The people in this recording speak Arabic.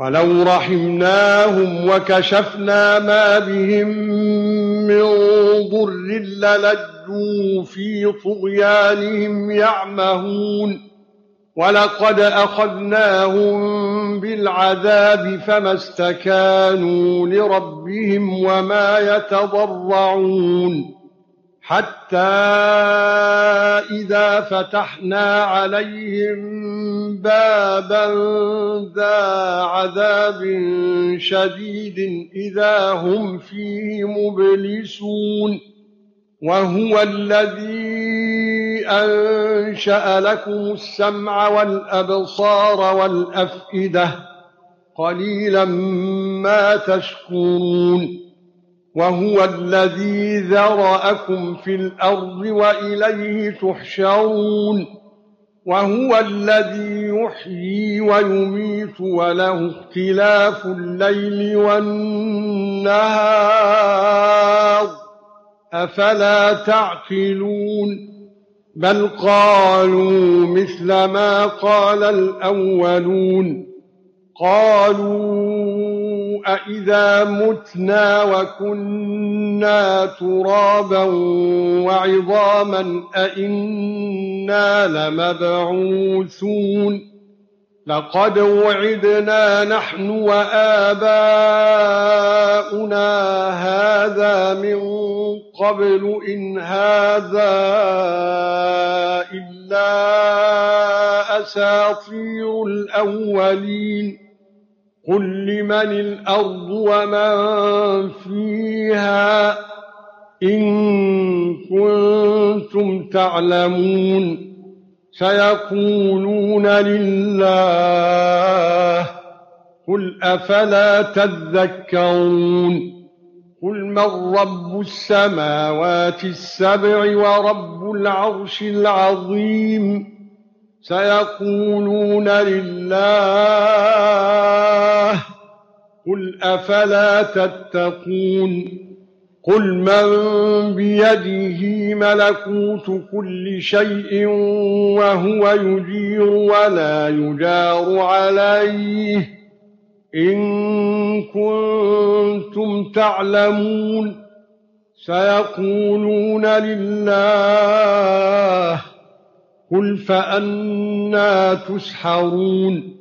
وَلَوْ رَحِمْنَاهُمْ وَكَشَفْنَا مَا بِهِم مِّن ضُرٍّ لَّلَجُّوا فِي طُغْيَانِهِمْ يَعْمَهُونَ وَلَقَدْ أَخَذْنَاهُم بِالْعَذَابِ فَمَا اسْتَكَانُوا لِرَبِّهِمْ وَمَا يَتَضَرَّعُونَ حَتَّى إِذَا فَتَحْنَا عَلَيْهِم بَابًا ذَا عَذَابٍ شَدِيدٍ إِذَا هُمْ فِيهِ مُبْلِسُونَ وَهُوَ الَّذِي أَنشَأَ لَكُمُ السَّمْعَ وَالْأَبْصَارَ وَالْأَفْئِدَةَ قَلِيلًا مَا تَشْكُرُونَ وَهُوَ الَّذِي ذَرَأَكُمْ فِي الْأَرْضِ وَإِلَيْهِ تُحْشَرُونَ وَهُوَ الَّذِي يُحْيِي وَيُمِيتُ وَلَهُ اخْتِلَافُ اللَّيْلِ وَالنَّهَارِ أَفَلَا تَعْقِلُونَ بَلْ قَالُوا مِثْلَ مَا قَالَ الْأَوَّلُونَ قَالُوا أَإِذَا مُتْنَا وَكُنَّا تُرَابًا وَعِظَامًا أَإِنَّا لَمَبْعُوثُونَ لَقَدْ وُعِدْنَا نَحْنُ وَآبَاؤُنَا هَذَا مِن قَبْلُ إِنْ هَذَا إِلَّا أَسَاطِيرُ الْأَوَّلِينَ قُل لِّمَنِ الْأَرْضُ وَمَن فِيهَا إِن كُنتُمْ تَعْلَمُونَ سَيَقُولُونَ لِلَّهِ قُلْ أَفَلَا تَذَكَّرُونَ قُلْ مَن رَّبُّ السَّمَاوَاتِ السَّبْعِ وَرَبُّ الْعَرْشِ الْعَظِيمِ سَيَقُولُونَ لِلَّهِ قُلْ أَفَلَا تَتَّقُونَ قُلْ مَن بِيَدِهِ مَلَكُوتُ كُلِّ شَيْءٍ وَهُوَ يُجِيرُ وَلَا يُجَارُ عَلَيْهِ إِن كُنتُمْ تَعْلَمُونَ سَيَقُولُونَ لِلَّهِ قُلْ فَأَنَّىٰ تُسْحَرُونَ